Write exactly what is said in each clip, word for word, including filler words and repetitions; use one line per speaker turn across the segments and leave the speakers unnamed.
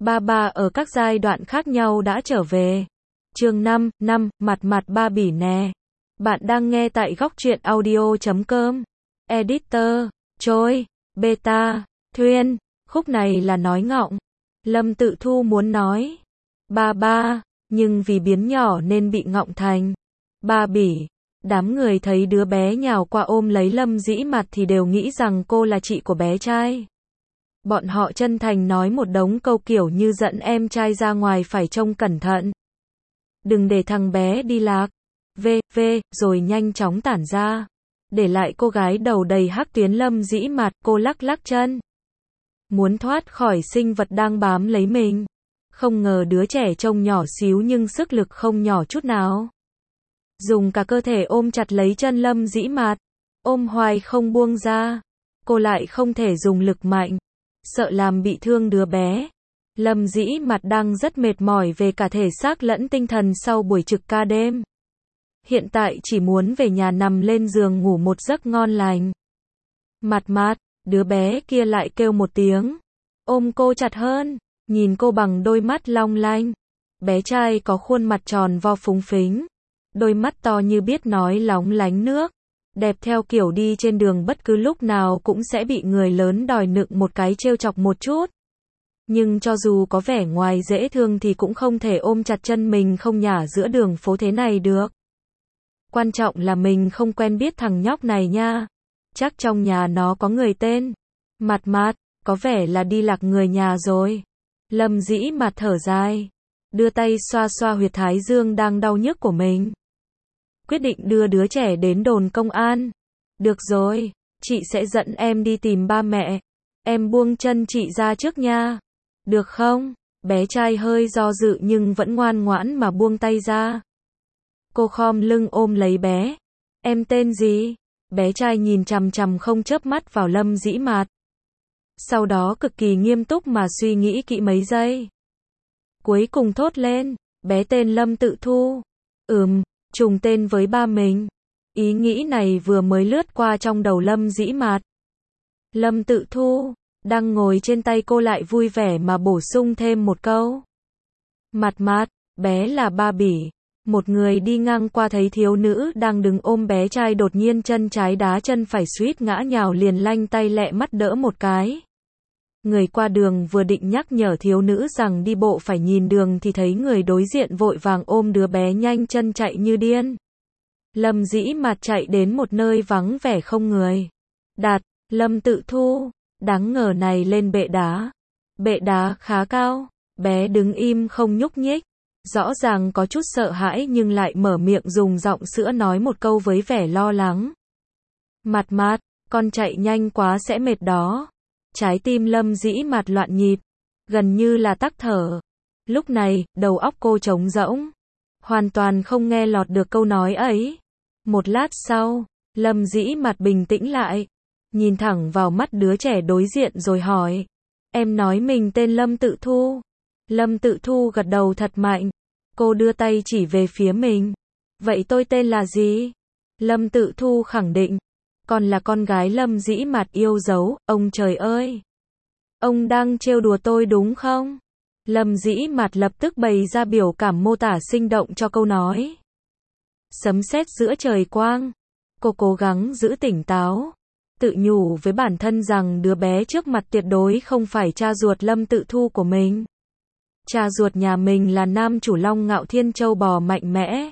Ba ba ở các giai đoạn khác nhau đã trở về. Chương năm, năm, mặt mặt ba bỉ nè. Bạn đang nghe tại góc truyện audio chấm com. Editor, Trôi, Beta, Thuyên, khúc này là nói ngọng. Lâm Tự Thu muốn nói ba ba, nhưng vì biến nhỏ nên bị ngọng thành ba bỉ. Đám người thấy đứa bé nhào qua ôm lấy Lâm Dĩ Mặt thì đều nghĩ rằng cô là chị của bé trai. Bọn họ chân thành nói một đống câu kiểu như dẫn em trai ra ngoài phải trông cẩn thận. Đừng để thằng bé đi lạc. Vê, vê, rồi nhanh chóng tản ra. Để lại cô gái đầu đầy hắc tuyến Lâm Dĩ Mặt, cô lắc lắc chân. Muốn thoát khỏi sinh vật đang bám lấy mình. Không ngờ đứa trẻ trông nhỏ xíu nhưng sức lực không nhỏ chút nào. Dùng cả cơ thể ôm chặt lấy chân Lâm Dĩ Mặt. Ôm hoài không buông ra. Cô lại không thể dùng lực mạnh. Sợ làm bị thương đứa bé. Lâm Dĩ Mặt đang rất mệt mỏi về cả thể xác lẫn tinh thần sau buổi trực ca đêm. Hiện tại chỉ muốn về nhà nằm lên giường ngủ một giấc ngon lành. Mặt Mặt, đứa bé kia lại kêu một tiếng. Ôm cô chặt hơn, nhìn cô bằng đôi mắt long lanh. Bé trai có khuôn mặt tròn vo phúng phính. Đôi mắt to như biết nói lóng lánh nước. Đẹp theo kiểu đi trên đường bất cứ lúc nào cũng sẽ bị người lớn đòi nựng một cái trêu chọc một chút. Nhưng cho dù có vẻ ngoài dễ thương thì cũng không thể ôm chặt chân mình không nhả giữa đường phố thế này được. Quan trọng là mình không quen biết thằng nhóc này nha. Chắc trong nhà nó có người tên Mặt Mặt, có vẻ là đi lạc người nhà rồi. Lâm Dĩ Mặt thở dài, đưa tay xoa xoa huyệt thái dương đang đau nhức của mình. Quyết định đưa đứa trẻ đến đồn công an. Được rồi, chị sẽ dẫn em đi tìm ba mẹ. Em buông chân chị ra trước nha. Được không? Bé trai hơi do dự nhưng vẫn ngoan ngoãn mà buông tay ra. Cô khom lưng ôm lấy bé. Em tên gì? Bé trai nhìn chằm chằm không chớp mắt vào Lâm Dĩ Mặt. Sau đó cực kỳ nghiêm túc mà suy nghĩ kỹ mấy giây. Cuối cùng thốt lên, bé tên Lâm Tự Thu. Ừm, trùng tên với ba mình. Ý nghĩ này vừa mới lướt qua trong đầu Lâm Dĩ Mặt. Lâm Tự Thu, đang ngồi trên tay cô lại vui vẻ mà bổ sung thêm một câu. Mặt Mặt, bé là ba bỉ. Một người đi ngang qua thấy thiếu nữ đang đứng ôm bé trai đột nhiên chân trái đá chân phải suýt ngã nhào liền lanh tay lẹ mắt đỡ một cái. Người qua đường vừa định nhắc nhở thiếu nữ rằng đi bộ phải nhìn đường thì thấy người đối diện vội vàng ôm đứa bé nhanh chân chạy như điên. Lâm Dĩ Mặt chạy đến một nơi vắng vẻ không người. Đặt Lâm Tự Thu, đáng ngờ này lên bệ đá. Bệ đá khá cao, bé đứng im không nhúc nhích. Rõ ràng có chút sợ hãi nhưng lại mở miệng dùng giọng sữa nói một câu với vẻ lo lắng. Mặt Mặt, con chạy nhanh quá sẽ mệt đó. Trái tim Lâm Dĩ Mặt loạn nhịp, gần như là tắc thở. Lúc này, đầu óc cô trống rỗng, hoàn toàn không nghe lọt được câu nói ấy. Một lát sau, Lâm Dĩ Mặt bình tĩnh lại, nhìn thẳng vào mắt đứa trẻ đối diện rồi hỏi. Em nói mình tên Lâm Tự Thu. Lâm Tự Thu gật đầu thật mạnh. Cô đưa tay chỉ về phía mình. Vậy tôi tên là gì? Lâm Tự Thu khẳng định. Còn là con gái Lâm Dĩ Mặt yêu dấu. Ông trời ơi! Ông đang trêu đùa tôi đúng không? Lâm Dĩ Mặt lập tức bày ra biểu cảm mô tả sinh động cho câu nói. Sấm sét giữa trời quang. Cô cố gắng giữ tỉnh táo. Tự nhủ với bản thân rằng đứa bé trước mặt tuyệt đối không phải cha ruột Lâm Tự Thu của mình. Cha ruột nhà mình là nam chủ Long Ngạo Thiên châu bò mạnh mẽ.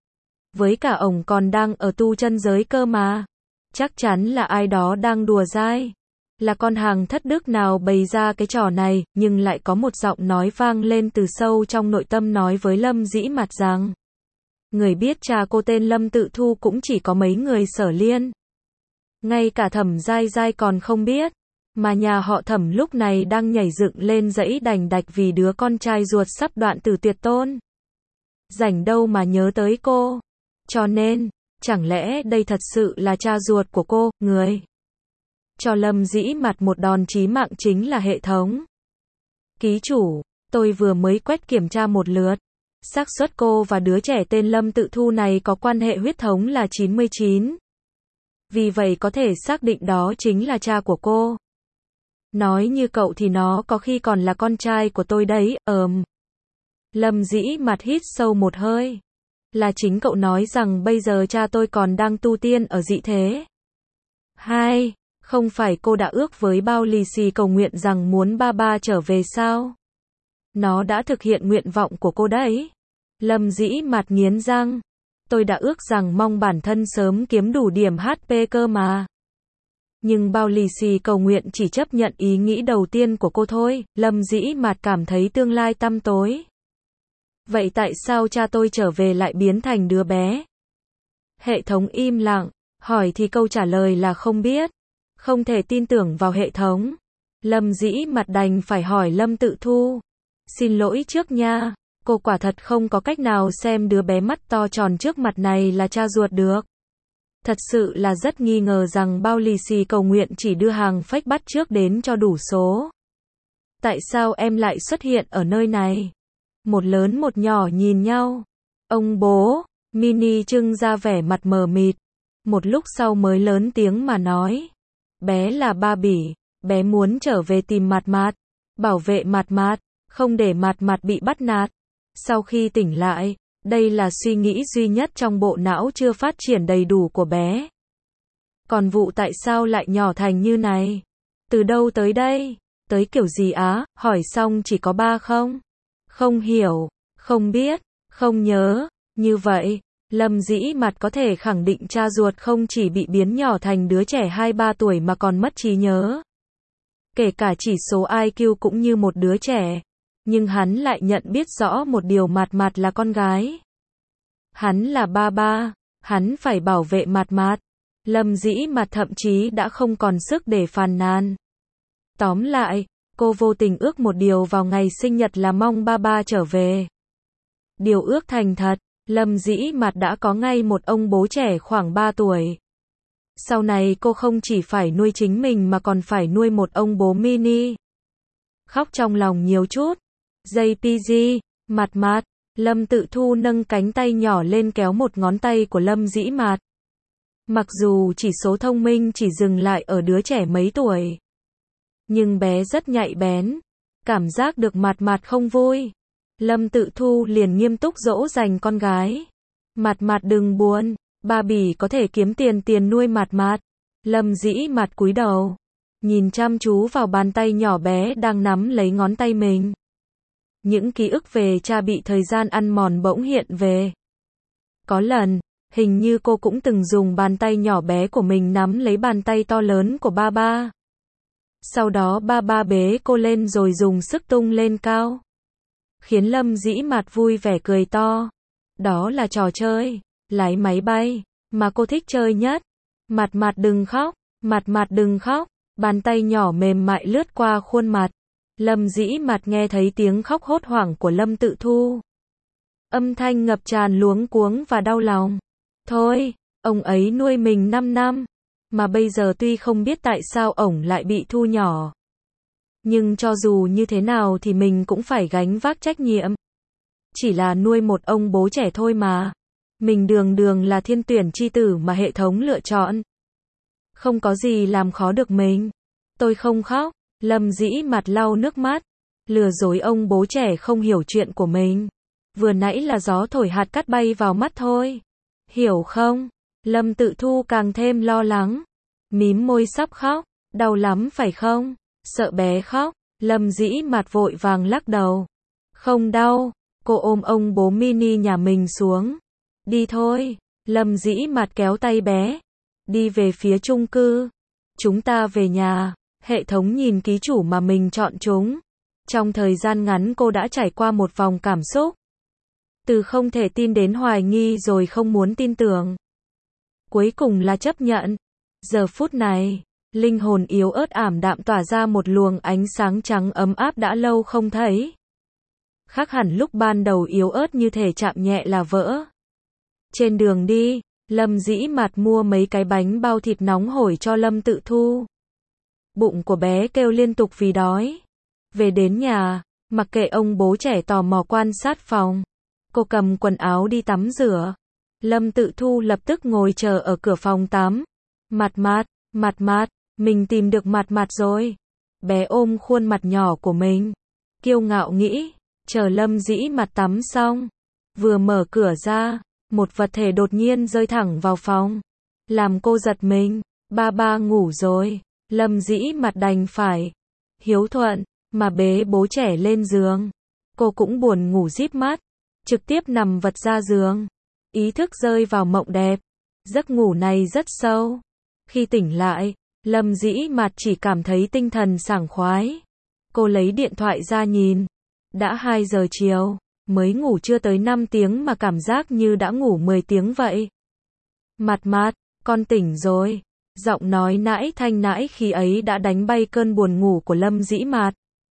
Với cả ổng còn đang ở tu chân giới cơ mà. Chắc chắn là ai đó đang đùa dai. Là con hàng thất đức nào bày ra cái trò này, nhưng lại có một giọng nói vang lên từ sâu trong nội tâm nói với Lâm Dĩ Mặt rằng. Người biết cha cô tên Lâm Tự Thu cũng chỉ có mấy người Sở Liên. Ngay cả Thẩm Giai Giai còn không biết. Mà nhà họ Thẩm lúc này đang nhảy dựng lên dãy đành đạch vì đứa con trai ruột sắp đoạn tử tuyệt tôn. Rảnh đâu mà nhớ tới cô. Cho nên, chẳng lẽ đây thật sự là cha ruột của cô, người cho Lâm Dĩ Mặt một đòn chí mạng chính là hệ thống. Ký chủ, tôi vừa mới quét kiểm tra một lượt. Xác suất cô và đứa trẻ tên Lâm Tự Thu này có quan hệ huyết thống là chín mươi chín. Vì vậy có thể xác định đó chính là cha của cô. Nói như cậu thì nó có khi còn là con trai của tôi đấy, ờm. Lâm Dĩ Mạt hít sâu một hơi. Là chính cậu nói rằng bây giờ cha tôi còn đang tu tiên ở dị thế. Hai, không phải cô đã ước với bao lì xì cầu nguyện rằng muốn ba ba trở về sao? Nó đã thực hiện nguyện vọng của cô đấy. Lâm Dĩ Mạt nghiến răng. Tôi đã ước rằng mong bản thân sớm kiếm đủ điểm hát pê cơ mà. Nhưng bao lì xì cầu nguyện chỉ chấp nhận ý nghĩ đầu tiên của cô thôi. Lâm Dĩ Mạt cảm thấy tương lai tăm tối. Vậy tại sao cha tôi trở về lại biến thành đứa bé? Hệ thống im lặng. Hỏi thì câu trả lời là không biết. Không thể tin tưởng vào hệ thống. Lâm Dĩ Mạt đành phải hỏi Lâm Tự Thu. Xin lỗi trước nha. Cô quả thật không có cách nào xem đứa bé mắt to tròn trước mặt này là cha ruột được. Thật sự là rất nghi ngờ rằng bao lì xì cầu nguyện chỉ đưa hàng fake bắt trước đến cho đủ số. Tại sao em lại xuất hiện ở nơi này? Một lớn một nhỏ nhìn nhau. Ông bố, Mini trưng ra vẻ mặt mờ mịt. Một lúc sau mới lớn tiếng mà nói. Bé là Ba Bỉ, bé muốn trở về tìm Mạt Mạt, bảo vệ Mạt Mạt, không để Mạt Mạt bị bắt nạt. Sau khi tỉnh lại, đây là suy nghĩ duy nhất trong bộ não chưa phát triển đầy đủ của bé. Còn vụ tại sao lại nhỏ thành như này? Từ đâu tới đây? Tới kiểu gì á? Hỏi xong chỉ có ba không? Không hiểu, không biết, không nhớ. Như vậy, Lâm Dĩ Mạt có thể khẳng định cha ruột không chỉ bị biến nhỏ thành đứa trẻ hai ba tuổi mà còn mất trí nhớ. Kể cả chỉ số i kiu cũng như một đứa trẻ. Nhưng hắn lại nhận biết rõ một điều, Mạt Mạt là con gái. Hắn là ba ba, hắn phải bảo vệ Mạt Mạt. Lâm Dĩ Mạt thậm chí đã không còn sức để phàn nàn. Tóm lại, cô vô tình ước một điều vào ngày sinh nhật là mong ba ba trở về. Điều ước thành thật, Lâm Dĩ Mạt đã có ngay một ông bố trẻ khoảng ba tuổi. Sau này cô không chỉ phải nuôi chính mình mà còn phải nuôi một ông bố mini. Khóc trong lòng nhiều chút. gi pê giê, Mạt Mạt, Lâm Tự Thu nâng cánh tay nhỏ lên kéo một ngón tay của Lâm Dĩ Mạt. Mặc dù chỉ số thông minh chỉ dừng lại ở đứa trẻ mấy tuổi, nhưng bé rất nhạy bén, cảm giác được Mạt Mạt không vui. Lâm Tự Thu liền nghiêm túc dỗ dành con gái. Mạt Mạt đừng buồn, Ba Bỉ có thể kiếm tiền tiền nuôi Mạt Mạt. Lâm Dĩ Mạt cúi đầu, nhìn chăm chú vào bàn tay nhỏ bé đang nắm lấy ngón tay mình. Những ký ức về cha bị thời gian ăn mòn bỗng hiện về. Có lần, hình như cô cũng từng dùng bàn tay nhỏ bé của mình nắm lấy bàn tay to lớn của ba ba. Sau đó ba ba bế cô lên rồi dùng sức tung lên cao. Khiến Lâm Dĩ Mạt vui vẻ cười to. Đó là trò chơi, lái máy bay, mà cô thích chơi nhất. Mạt Mạt đừng khóc, Mạt Mạt đừng khóc. Bàn tay nhỏ mềm mại lướt qua khuôn mặt. Lâm Dĩ Mạt nghe thấy tiếng khóc hốt hoảng của Lâm Tự Thu. Âm thanh ngập tràn luống cuống và đau lòng. Thôi, ông ấy nuôi mình năm năm, mà bây giờ tuy không biết tại sao ổng lại bị thu nhỏ. Nhưng cho dù như thế nào thì mình cũng phải gánh vác trách nhiệm. Chỉ là nuôi một ông bố trẻ thôi mà. Mình đường đường là thiên tuyển chi tử mà hệ thống lựa chọn. Không có gì làm khó được mình. Tôi không khóc. Lâm Dĩ Mạt lau nước mắt. Lừa dối ông bố trẻ không hiểu chuyện của mình. Vừa nãy là gió thổi hạt cát bay vào mắt thôi. Hiểu không? Lâm Tự Thu càng thêm lo lắng. Mím môi sắp khóc. Đau lắm phải không? Sợ bé khóc. Lâm Dĩ Mạt vội vàng lắc đầu. Không đau. Cô ôm ông bố mini nhà mình xuống. Đi thôi. Lâm Dĩ Mạt kéo tay bé. Đi về phía chung cư. Chúng ta về nhà. Hệ thống nhìn ký chủ mà mình chọn chúng. Trong thời gian ngắn cô đã trải qua một vòng cảm xúc. Từ không thể tin đến hoài nghi rồi không muốn tin tưởng. Cuối cùng là chấp nhận. Giờ phút này, linh hồn yếu ớt ảm đạm tỏa ra một luồng ánh sáng trắng ấm áp đã lâu không thấy. Khác hẳn lúc ban đầu yếu ớt như thể chạm nhẹ là vỡ. Trên đường đi, Lâm Dĩ Mạt mua mấy cái bánh bao thịt nóng hổi cho Lâm Tự Thu. Bụng của bé kêu liên tục vì đói. Về đến nhà, mặc kệ ông bố trẻ tò mò quan sát phòng, cô cầm quần áo đi tắm rửa. Lâm Tự Thu lập tức ngồi chờ ở cửa phòng tắm. Mạt Mạt, Mạt Mạt, mình tìm được Mạt Mạt rồi. Bé ôm khuôn mặt nhỏ của mình, kiêu ngạo nghĩ, chờ Lâm Dĩ Mặt tắm xong, vừa mở cửa ra, một vật thể đột nhiên rơi thẳng vào phòng, làm cô giật mình. Ba ba ngủ rồi, Lâm Dĩ Mặt đành phải hiếu thuận mà bế bố trẻ lên giường. Cô cũng buồn ngủ díp mắt, trực tiếp nằm vật ra giường, ý thức rơi vào mộng đẹp. Giấc ngủ này rất sâu. Khi tỉnh lại, Lâm Dĩ Mặt chỉ cảm thấy tinh thần sảng khoái. Cô lấy điện thoại ra nhìn, đã hai giờ chiều, mới ngủ chưa tới năm tiếng mà cảm giác như đã ngủ mười tiếng vậy. Mặt Mặt, con tỉnh rồi. Giọng nói nãi thanh nãi khi ấy đã đánh bay cơn buồn ngủ của Lâm Dĩ Mặt.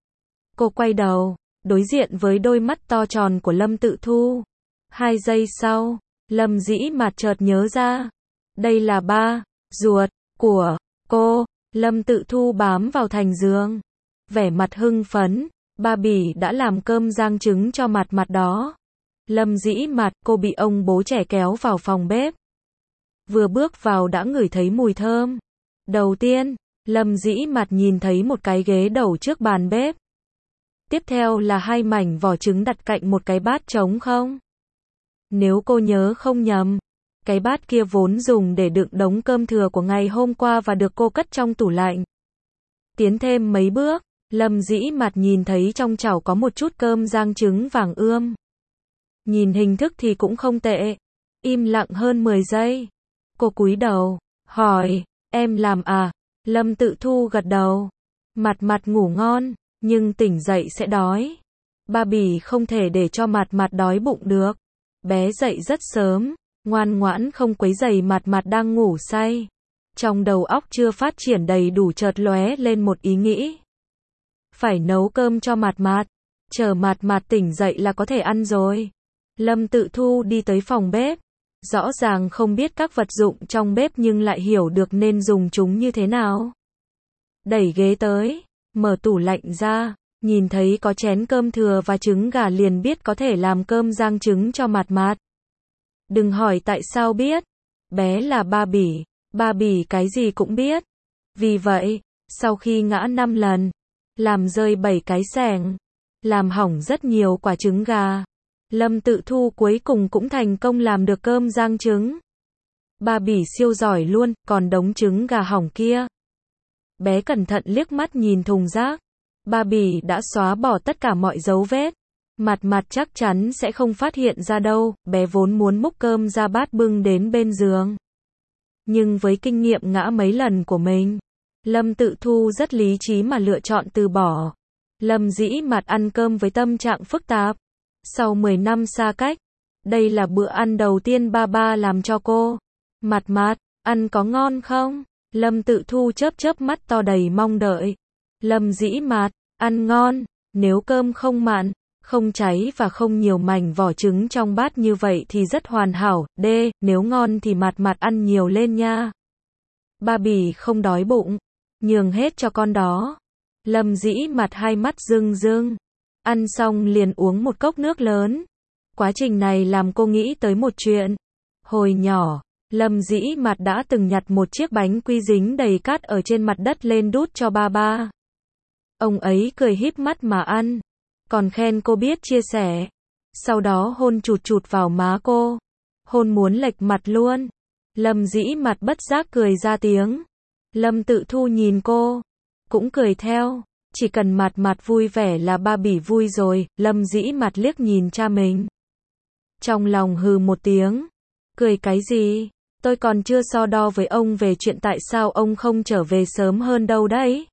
Cô quay đầu, đối diện với đôi mắt to tròn của Lâm Tự Thu. Hai giây sau, Lâm Dĩ Mặt chợt nhớ ra, đây là ba ruột của cô. Lâm Tự Thu bám vào thành giường, vẻ mặt hưng phấn, ba bỉ đã làm cơm rang trứng cho Mặt Mặt đó. Lâm Dĩ Mặt, cô bị ông bố trẻ kéo vào phòng bếp. Vừa bước vào đã ngửi thấy mùi thơm. Đầu tiên, Lâm Dĩ Mặt nhìn thấy một cái ghế đầu trước bàn bếp. Tiếp theo là hai mảnh vỏ trứng đặt cạnh một cái bát trống không. Nếu cô nhớ không nhầm, cái bát kia vốn dùng để đựng đống cơm thừa của ngày hôm qua và được cô cất trong tủ lạnh. Tiến thêm mấy bước, Lâm Dĩ Mặt nhìn thấy trong chảo có một chút cơm rang trứng vàng ươm. Nhìn hình thức thì cũng không tệ. Im lặng hơn mười giây. Cô cúi đầu, hỏi, em làm à? Lâm Tự Thu gật đầu. Mặt Mặt ngủ ngon, nhưng tỉnh dậy sẽ đói. Ba bỉ không thể để cho Mặt Mặt đói bụng được. Bé dậy rất sớm, ngoan ngoãn không quấy rầy Mặt Mặt đang ngủ say. Trong đầu óc chưa phát triển đầy đủ chợt lóe lên một ý nghĩ. Phải nấu cơm cho Mặt Mặt, chờ Mặt Mặt tỉnh dậy là có thể ăn rồi. Lâm Tự Thu đi tới phòng bếp. Rõ ràng không biết các vật dụng trong bếp nhưng lại hiểu được nên dùng chúng như thế nào. Đẩy ghế tới, mở tủ lạnh ra, nhìn thấy có chén cơm thừa và trứng gà liền biết có thể làm cơm rang trứng cho Mặt Mặt. Đừng hỏi tại sao biết, bé là ba bỉ, ba bỉ cái gì cũng biết. Vì vậy, sau khi ngã năm lần, làm rơi bảy cái xẻng, làm hỏng rất nhiều quả trứng gà, Lâm Tự Thu cuối cùng cũng thành công làm được cơm rang trứng. Ba bỉ siêu giỏi luôn, còn đống trứng gà hỏng kia. Bé cẩn thận liếc mắt nhìn thùng rác. Ba bỉ đã xóa bỏ tất cả mọi dấu vết. Mặt Mặt chắc chắn sẽ không phát hiện ra đâu, bé vốn muốn múc cơm ra bát bưng đến bên giường. Nhưng với kinh nghiệm ngã mấy lần của mình, Lâm Tự Thu rất lý trí mà lựa chọn từ bỏ. Lâm Dĩ Mặt ăn cơm với tâm trạng phức tạp. Sau mười năm xa cách, đây là bữa ăn đầu tiên ba ba làm cho cô. Mặt Mặt, ăn có ngon không? Lâm Tự Thu chớp chớp mắt to đầy mong đợi. Lâm Dĩ Mặt, ăn ngon, nếu cơm không mặn, không cháy và không nhiều mảnh vỏ trứng trong bát như vậy thì rất hoàn hảo. D, nếu ngon thì Mặt Mặt ăn nhiều lên nha. Ba bỉ không đói bụng, nhường hết cho con đó. Lâm Dĩ Mặt hai mắt rưng rưng. Ăn xong liền uống một cốc nước lớn. Quá trình này làm cô nghĩ tới một chuyện. Hồi nhỏ, Lâm Dĩ Mặt đã từng nhặt một chiếc bánh quy dính đầy cát ở trên mặt đất lên đút cho ba ba. Ông ấy cười híp mắt mà ăn, còn khen cô biết chia sẻ. Sau đó hôn chụt chụt vào má cô. Hôn muốn lệch mặt luôn. Lâm Dĩ Mặt bất giác cười ra tiếng. Lâm Tự Thu nhìn cô, cũng cười theo. Chỉ cần Mặt Mặt vui vẻ là ba bỉ vui rồi. Lâm Dĩ Mặt liếc nhìn cha mình. Trong lòng hừ một tiếng. Cười cái gì? Tôi còn chưa so đo với ông về chuyện tại sao ông không trở về sớm hơn đâu đấy.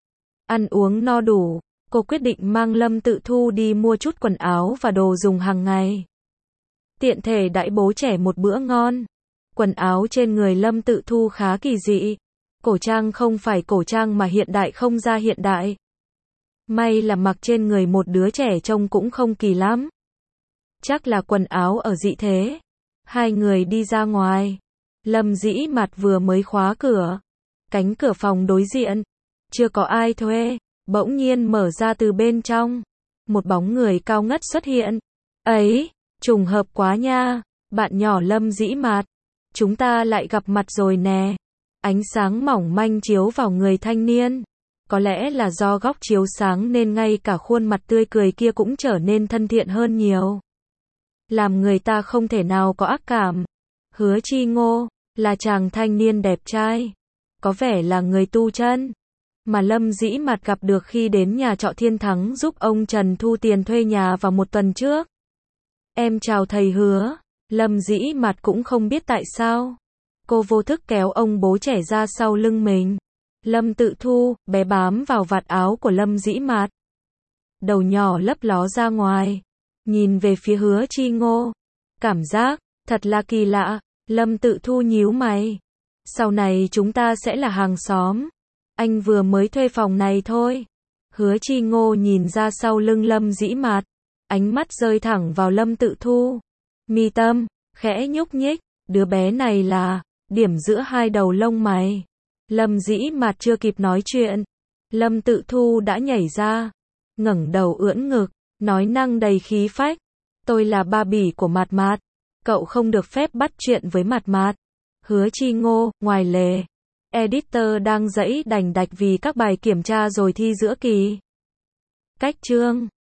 Ăn uống no đủ, cô quyết định mang Lâm Tự Thu đi mua chút quần áo và đồ dùng hàng ngày. Tiện thể đãi bố trẻ một bữa ngon. Quần áo trên người Lâm Tự Thu khá kỳ dị. Cổ trang không phải cổ trang mà hiện đại không ra hiện đại. May là mặc trên người một đứa trẻ trông cũng không kỳ lắm. Chắc là quần áo ở dị thế. Hai người đi ra ngoài. Lâm Dĩ Mặt vừa mới khóa cửa. Cánh cửa phòng đối diện. Chưa có ai thuê. Bỗng nhiên mở ra từ bên trong. Một bóng người cao ngất xuất hiện. Ấy, trùng hợp quá nha. Bạn nhỏ Lâm Dĩ Mặt. Chúng ta lại gặp mặt rồi nè. Ánh sáng mỏng manh chiếu vào người thanh niên. Có lẽ là do góc chiếu sáng nên ngay cả khuôn mặt tươi cười kia cũng trở nên thân thiện hơn nhiều. Làm người ta không thể nào có ác cảm. Hứa Chi Ngô, là chàng thanh niên đẹp trai. Có vẻ là người tu chân. Mà Lâm Dĩ Mạt gặp được khi đến nhà trọ Thiên Thắng giúp ông Trần thu tiền thuê nhà vào một tuần trước. Em chào thầy Hứa. Lâm Dĩ Mạt cũng không biết tại sao. Cô vô thức kéo ông bố trẻ ra sau lưng mình. Lâm Tự Thu, bé bám vào vạt áo của Lâm Dĩ Mạt. Đầu nhỏ lấp ló ra ngoài. Nhìn về phía Hứa Chi Ngô. Cảm giác, thật là kỳ lạ. Lâm Tự Thu nhíu mày. Sau này chúng ta sẽ là hàng xóm. Anh vừa mới thuê phòng này thôi. Hứa Chi Ngô nhìn ra sau lưng Lâm Dĩ Mạt. Ánh mắt rơi thẳng vào Lâm Tự Thu. Mi tâm, khẽ nhúc nhích. Đứa bé này là, điểm giữa hai đầu lông mày. Lâm Dĩ Mạt chưa kịp nói chuyện. Lâm Tự Thu đã nhảy ra. Ngẩng đầu ưỡn ngực. Nói năng đầy khí phách. Tôi là ba bỉ của Mạt Mạt. Cậu không được phép bắt chuyện với Mạt Mạt. Hứa Chi Ngô, ngoài lề. Editor đang dãy đành đạch vì các bài kiểm tra rồi thi giữa kỳ. Cách chương